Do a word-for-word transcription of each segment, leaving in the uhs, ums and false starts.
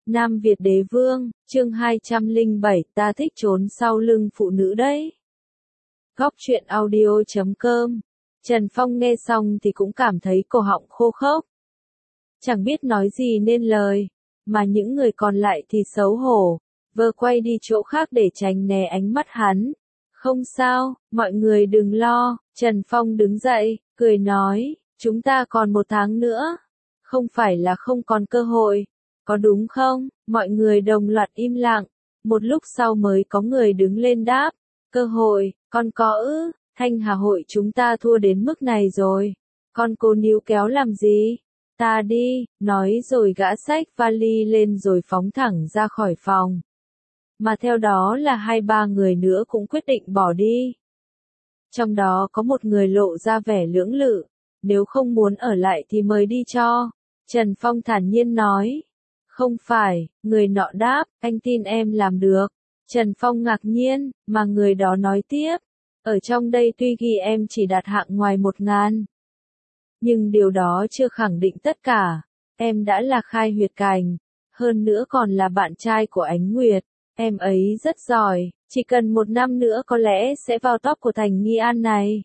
Nam Việt Đế Vương, chương hai trăm lẻ bảy, ta thích trốn sau lưng phụ nữ đấy. Góc truyện audio chấm com. Trần Phong nghe xong thì cũng cảm thấy cổ họng khô khốc. Chẳng biết nói gì nên lời, mà những người còn lại thì xấu hổ, vờ quay đi chỗ khác để tránh né ánh mắt hắn. Không sao, mọi người đừng lo, Trần Phong đứng dậy, cười nói, chúng ta còn một tháng nữa. Không phải là không còn cơ hội, có đúng không? Mọi người đồng loạt im lặng, một lúc sau mới có người đứng lên đáp, cơ hội, con có ư, Thanh Hà hội chúng ta thua đến mức này rồi, con cố níu kéo làm gì? Ta đi, nói rồi gã xách vali lên rồi phóng thẳng ra khỏi phòng. Mà theo đó là hai ba người nữa cũng quyết định bỏ đi. Trong đó có một người lộ ra vẻ lưỡng lự, nếu không muốn ở lại thì mời đi cho. Trần Phong thản nhiên nói. Không phải, người nọ đáp, anh tin em làm được. Trần Phong ngạc nhiên, mà người đó nói tiếp. Ở trong đây tuy ghi em chỉ đạt hạng ngoài một ngàn. Nhưng điều đó chưa khẳng định tất cả. Em đã là khai huyệt cành. Hơn nữa còn là bạn trai của Ánh Nguyệt. Em ấy rất giỏi, chỉ cần một năm nữa có lẽ sẽ vào top của thành Nghi An này.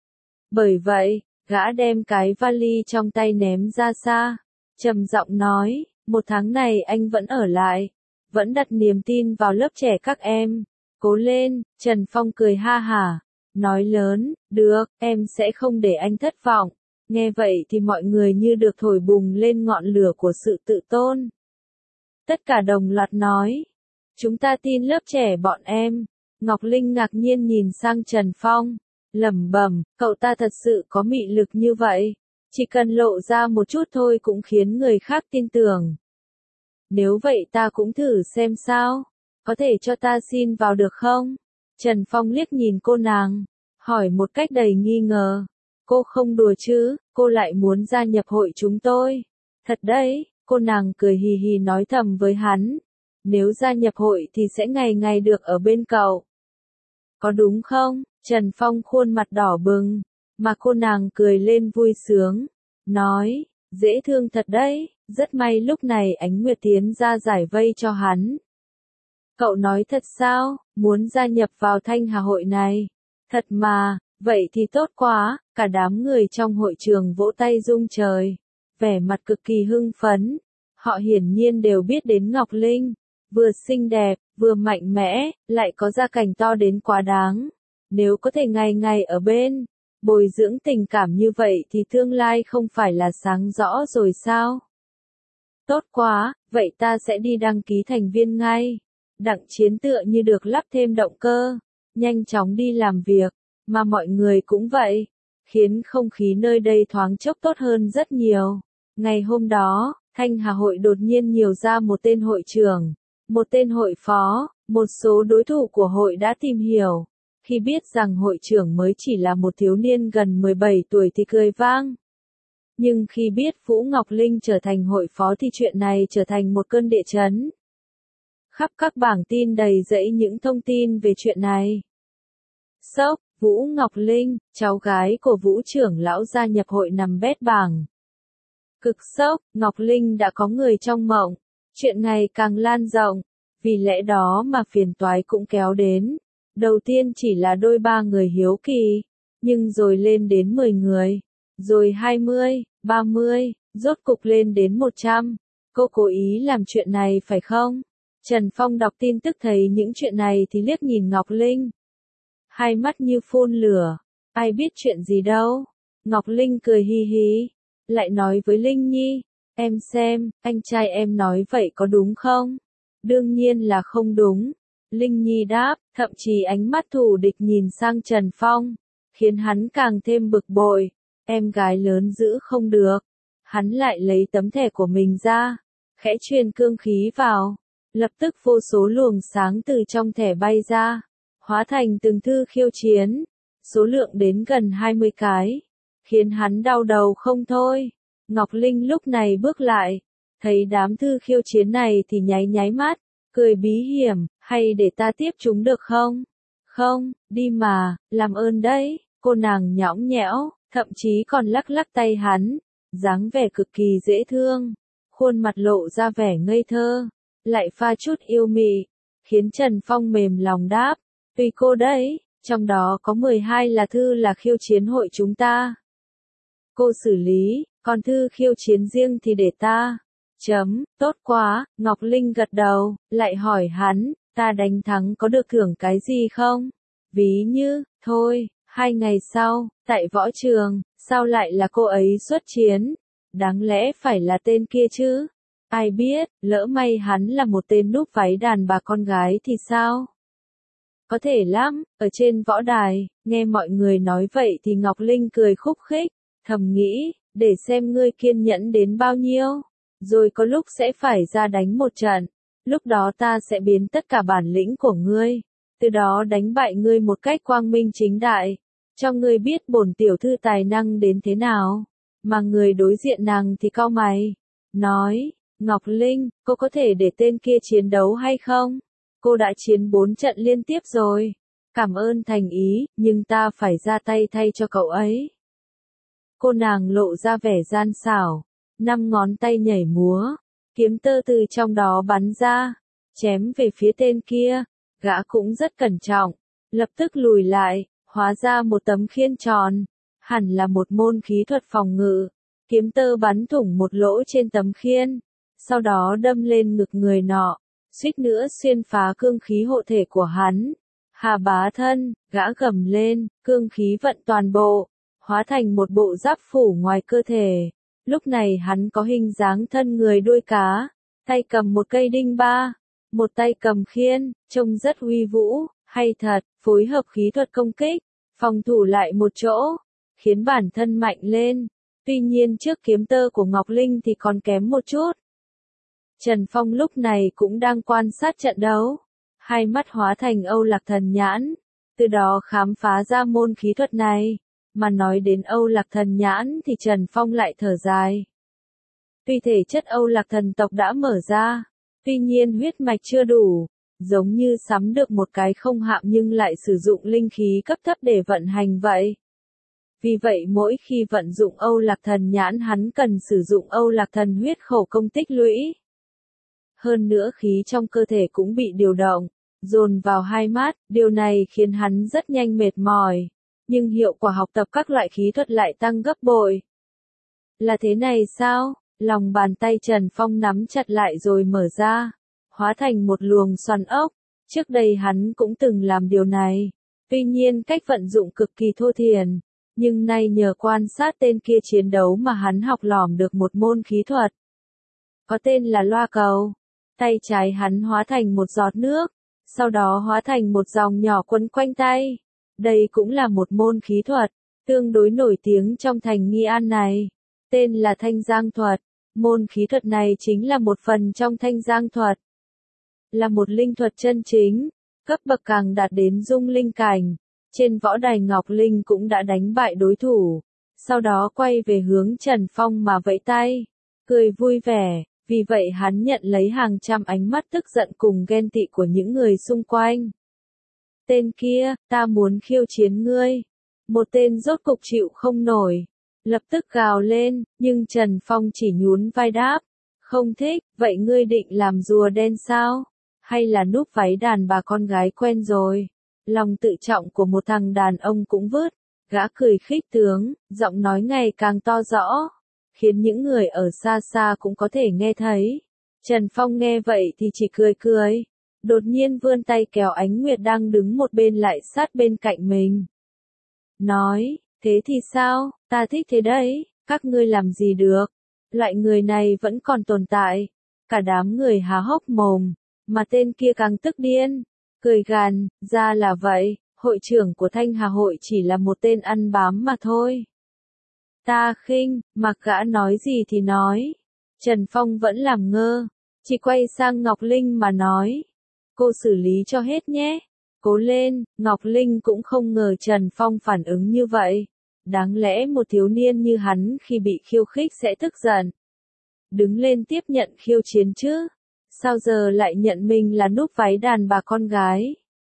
Bởi vậy, gã đem cái vali trong tay ném ra xa. Trầm giọng nói, một tháng này anh vẫn ở lại, vẫn đặt niềm tin vào lớp trẻ các em. Cố lên, Trần Phong cười ha hả, nói lớn, được, em sẽ không để anh thất vọng. Nghe vậy thì mọi người như được thổi bùng lên ngọn lửa của sự tự tôn. Tất cả đồng loạt nói, chúng ta tin lớp trẻ bọn em. Ngọc Linh ngạc nhiên nhìn sang Trần Phong, lẩm bẩm, cậu ta thật sự có mị lực như vậy. Chỉ cần lộ ra một chút thôi cũng khiến người khác tin tưởng. Nếu vậy ta cũng thử xem sao, có thể cho ta xin vào được không? Trần Phong liếc nhìn cô nàng, hỏi một cách đầy nghi ngờ. Cô không đùa chứ, cô lại muốn gia nhập hội chúng tôi. Thật đấy, cô nàng cười hì hì nói thầm với hắn. Nếu gia nhập hội thì sẽ ngày ngày được ở bên cậu. Có đúng không? Trần Phong khuôn mặt đỏ bừng, mà cô nàng cười lên vui sướng, nói, dễ thương thật đấy, rất may lúc này Ánh Nguyệt tiến ra giải vây cho hắn. Cậu nói thật sao, muốn gia nhập vào Thanh Hà hội này? Thật mà, vậy thì tốt quá, cả đám người trong hội trường vỗ tay rung trời, vẻ mặt cực kỳ hưng phấn. Họ hiển nhiên đều biết đến Ngọc Linh, vừa xinh đẹp, vừa mạnh mẽ, lại có gia cảnh to đến quá đáng. Nếu có thể ngày ngày ở bên, bồi dưỡng tình cảm như vậy thì tương lai không phải là sáng rõ rồi sao? Tốt quá, vậy ta sẽ đi đăng ký thành viên ngay. Đặng Chiến tựa như được lắp thêm động cơ, nhanh chóng đi làm việc, mà mọi người cũng vậy, khiến không khí nơi đây thoáng chốc tốt hơn rất nhiều. Ngày hôm đó, Thanh Hà hội đột nhiên nhiều ra một tên hội trưởng, một tên hội phó, một số đối thủ của hội đã tìm hiểu. Khi biết rằng hội trưởng mới chỉ là một thiếu niên gần mười bảy tuổi thì cười vang. Nhưng khi biết Vũ Ngọc Linh trở thành hội phó thì chuyện này trở thành một cơn địa chấn. Khắp các bảng tin đầy dẫy những thông tin về chuyện này. Sốc, Vũ Ngọc Linh, cháu gái của Vũ trưởng lão gia nhập hội nằm bét bảng. Cực sốc, Ngọc Linh đã có người trong mộng. Chuyện ngày càng lan rộng, vì lẽ đó mà phiền toái cũng kéo đến. Đầu tiên chỉ là đôi ba người hiếu kỳ, nhưng rồi lên đến mười người, rồi hai mươi, ba mươi, rốt cục lên đến một trăm. Cô cố ý làm chuyện này phải không? Trần Phong đọc tin tức thấy những chuyện này thì liếc nhìn Ngọc Linh. Hai mắt như phun lửa, ai biết chuyện gì đâu. Ngọc Linh cười hi hi, lại nói với Linh Nhi, em xem, anh trai em nói vậy có đúng không? Đương nhiên là không đúng. Linh Nhi đáp, thậm chí ánh mắt thù địch nhìn sang Trần Phong, khiến hắn càng thêm bực bội. Em gái lớn giữ không được. Hắn lại lấy tấm thẻ của mình ra, khẽ truyền cương khí vào. Lập tức vô số luồng sáng từ trong thẻ bay ra, hóa thành từng thư khiêu chiến, số lượng đến gần hai mươi cái, khiến hắn đau đầu không thôi. Ngọc Linh lúc này bước lại, thấy đám thư khiêu chiến này thì nháy nháy mắt, cười bí hiểm, hay để ta tiếp chúng được không? Không, đi mà, làm ơn đấy, cô nàng nhõng nhẽo, thậm chí còn lắc lắc tay hắn, dáng vẻ cực kỳ dễ thương, khuôn mặt lộ ra vẻ ngây thơ. lại pha chút yêu mị, khiến Trần Phong mềm lòng đáp, tùy cô đấy, trong đó có mười hai là thư là khiêu chiến hội chúng ta. Cô xử lý, còn thư khiêu chiến riêng thì để ta. Chấm, tốt quá, Ngọc Linh gật đầu, lại hỏi hắn, ta đánh thắng có được thưởng cái gì không? Ví như, thôi, hai ngày sau, tại võ trường, sao lại là cô ấy xuất chiến? Đáng lẽ phải là tên kia chứ? Ai biết, lỡ may hắn là một tên núp váy đàn bà con gái thì sao? Có thể lắm, ở trên võ đài, nghe mọi người nói vậy thì Ngọc Linh cười khúc khích, thầm nghĩ, để xem ngươi kiên nhẫn đến bao nhiêu, rồi có lúc sẽ phải ra đánh một trận, lúc đó ta sẽ biến tất cả bản lĩnh của ngươi, từ đó đánh bại ngươi một cách quang minh chính đại, cho ngươi biết bổn tiểu thư tài năng đến thế nào. Mà người đối diện nàng thì cau mày, nói, Ngọc Linh, cô có thể để tên kia chiến đấu hay không? Cô đã chiến bốn trận liên tiếp rồi. Cảm ơn thành ý, nhưng ta phải ra tay thay cho cậu ấy. Cô nàng lộ ra vẻ gian xảo, năm ngón tay nhảy múa, kiếm tơ từ trong đó bắn ra, chém về phía tên kia. Gã cũng rất cẩn trọng, lập tức lùi lại, hóa ra một tấm khiên tròn, hẳn là một môn khí thuật phòng ngự. Kiếm tơ bắn thủng một lỗ trên tấm khiên, sau đó đâm lên ngực người nọ, suýt nữa xuyên phá cương khí hộ thể của hắn. Hà bá thân, gã gầm lên, cương khí vận toàn bộ, hóa thành một bộ giáp phủ ngoài cơ thể. Lúc này hắn có hình dáng thân người đuôi cá, tay cầm một cây đinh ba, một tay cầm khiên, trông rất uy vũ, hay thật, phối hợp khí thuật công kích, phòng thủ lại một chỗ, khiến bản thân mạnh lên. Tuy nhiên trước kiếm tơ của Ngọc Linh thì còn kém một chút. Trần Phong lúc này cũng đang quan sát trận đấu, hai mắt hóa thành Âu Lạc Thần Nhãn, từ đó khám phá ra môn khí thuật này. Mà nói đến Âu Lạc Thần Nhãn thì Trần Phong lại thở dài. Tuy thể chất Âu Lạc Thần tộc đã mở ra, tuy nhiên huyết mạch chưa đủ, giống như sắm được một cái không hạm nhưng lại sử dụng linh khí cấp thấp để vận hành vậy. Vì vậy mỗi khi vận dụng Âu Lạc Thần Nhãn hắn cần sử dụng Âu Lạc Thần huyết khẩu công tích lũy. Hơn nữa khí trong cơ thể cũng bị điều động, dồn vào hai mắt, điều này khiến hắn rất nhanh mệt mỏi, nhưng hiệu quả học tập các loại khí thuật lại tăng gấp bội. Là thế này sao? Lòng bàn tay Trần Phong nắm chặt lại rồi mở ra, hóa thành một luồng xoắn ốc. Trước đây hắn cũng từng làm điều này, tuy nhiên cách vận dụng cực kỳ thô thiển. Nhưng nay nhờ quan sát tên kia chiến đấu mà hắn học lỏm được một môn khí thuật. Có tên là loa cầu. Tay trái hắn hóa thành một giọt nước, sau đó hóa thành một dòng nhỏ quấn quanh tay. Đây cũng là một môn khí thuật, tương đối nổi tiếng trong thành Nghi An này. Tên là Thanh Giang Thuật. Môn khí thuật này chính là một phần trong Thanh Giang Thuật. Là một linh thuật chân chính, cấp bậc càng đạt đến dung linh cảnh. Trên võ đài Ngọc Linh cũng đã đánh bại đối thủ, sau đó quay về hướng Trần Phong mà vẫy tay, cười vui vẻ, vì vậy hắn nhận lấy hàng trăm ánh mắt tức giận cùng ghen tị của những người xung quanh. Tên kia, ta muốn khiêu chiến ngươi. Một tên rốt cục chịu không nổi, lập tức gào lên, nhưng Trần Phong chỉ nhún vai đáp, không thích, vậy ngươi định làm rùa đen sao? Hay là núp váy đàn bà con gái quen rồi? Lòng tự trọng của một thằng đàn ông cũng vứt, gã cười khích tướng, giọng nói ngày càng to rõ, khiến những người ở xa xa cũng có thể nghe thấy. Trần Phong nghe vậy thì chỉ cười cười, đột nhiên vươn tay kéo Ánh Nguyệt đang đứng một bên lại sát bên cạnh mình. Nói, thế thì sao, ta thích thế đấy, các ngươi làm gì được, loại người này vẫn còn tồn tại. Cả đám người há hốc mồm, mà tên kia càng tức điên. Cười gằn, ra là vậy, hội trưởng của Thanh Hà hội chỉ là một tên ăn bám mà thôi. Ta khinh, mặc gã nói gì thì nói. Trần Phong vẫn làm ngơ, chỉ quay sang Ngọc Linh mà nói. Cô xử lý cho hết nhé. Cố lên, Ngọc Linh cũng không ngờ Trần Phong phản ứng như vậy. Đáng lẽ một thiếu niên như hắn khi bị khiêu khích sẽ tức giận. Đứng lên tiếp nhận khiêu chiến chứ. Sao giờ lại nhận mình là núp váy đàn bà con gái?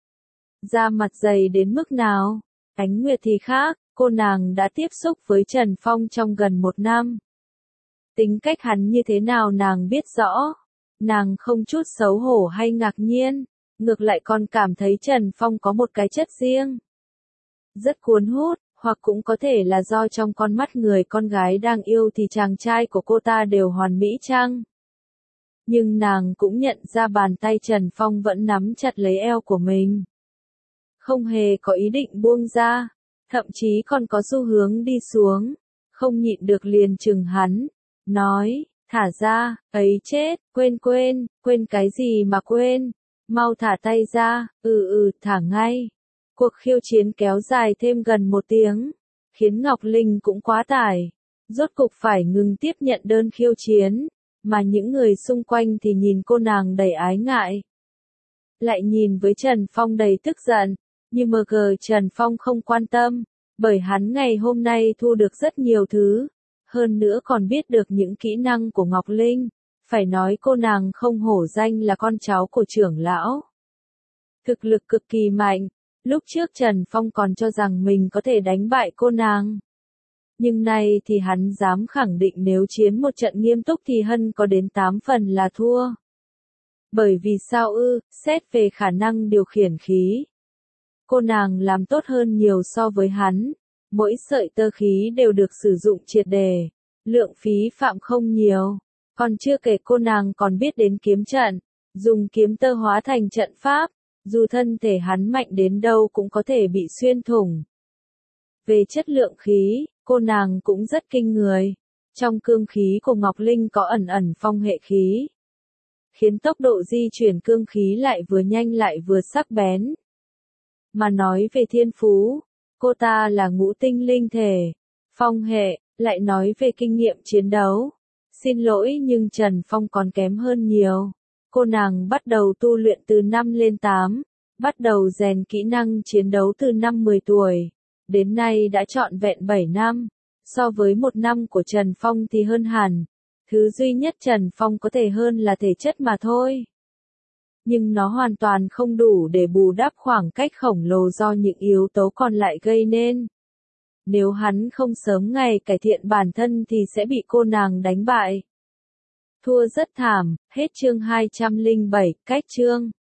Da mặt dày đến mức nào? Ánh Nguyệt thì khác, cô nàng đã tiếp xúc với Trần Phong trong gần một năm. Tính cách hắn như thế nào nàng biết rõ. Nàng không chút xấu hổ hay ngạc nhiên, ngược lại còn cảm thấy Trần Phong có một cái chất riêng. Rất cuốn hút, hoặc cũng có thể là do trong con mắt người con gái đang yêu thì chàng trai của cô ta đều hoàn mỹ chăng? Nhưng nàng cũng nhận ra bàn tay Trần Phong vẫn nắm chặt lấy eo của mình. Không hề có ý định buông ra, thậm chí còn có xu hướng đi xuống, không nhịn được liền chừng hắn, nói, thả ra, ấy chết, quên quên, quên cái gì mà quên, mau thả tay ra, ừ ừ, thả ngay. Cuộc khiêu chiến kéo dài thêm gần một tiếng, khiến Ngọc Linh cũng quá tải, rốt cục phải ngừng tiếp nhận đơn khiêu chiến, mà những người xung quanh thì nhìn cô nàng đầy ái ngại. Lại nhìn với Trần Phong đầy tức giận, nhưng mờ gờ Trần Phong không quan tâm, bởi hắn ngày hôm nay thu được rất nhiều thứ, hơn nữa còn biết được những kỹ năng của Ngọc Linh, phải nói cô nàng không hổ danh là con cháu của trưởng lão. Thực lực cực kỳ mạnh, lúc trước Trần Phong còn cho rằng mình có thể đánh bại cô nàng. Nhưng nay thì hắn dám khẳng định nếu chiến một trận nghiêm túc thì Hân có đến tám phần là thua. Bởi vì sao ư, xét về khả năng điều khiển khí. Cô nàng làm tốt hơn nhiều so với hắn, mỗi sợi tơ khí đều được sử dụng triệt đề, lượng phí phạm không nhiều, còn chưa kể cô nàng còn biết đến kiếm trận, dùng kiếm tơ hóa thành trận pháp, dù thân thể hắn mạnh đến đâu cũng có thể bị xuyên thủng. Về chất lượng khí, cô nàng cũng rất kinh người, trong cương khí của Ngọc Linh có ẩn ẩn phong hệ khí, khiến tốc độ di chuyển cương khí lại vừa nhanh lại vừa sắc bén. Mà nói về thiên phú, cô ta là ngũ tinh linh thể, phong hệ, lại nói về kinh nghiệm chiến đấu. Xin lỗi nhưng Trần Phong còn kém hơn nhiều. Cô nàng bắt đầu tu luyện từ năm lên tám, bắt đầu rèn kỹ năng chiến đấu từ năm mười tuổi, đến nay đã trọn vẹn bảy năm. So với một năm của Trần Phong thì hơn hẳn, thứ duy nhất Trần Phong có thể hơn là thể chất mà thôi. Nhưng nó hoàn toàn không đủ để bù đắp khoảng cách khổng lồ do những yếu tố còn lại gây nên. Nếu hắn không sớm ngày cải thiện bản thân thì sẽ bị cô nàng đánh bại. Thua rất thảm, hết chương hai trăm lẻ bảy, cách chương.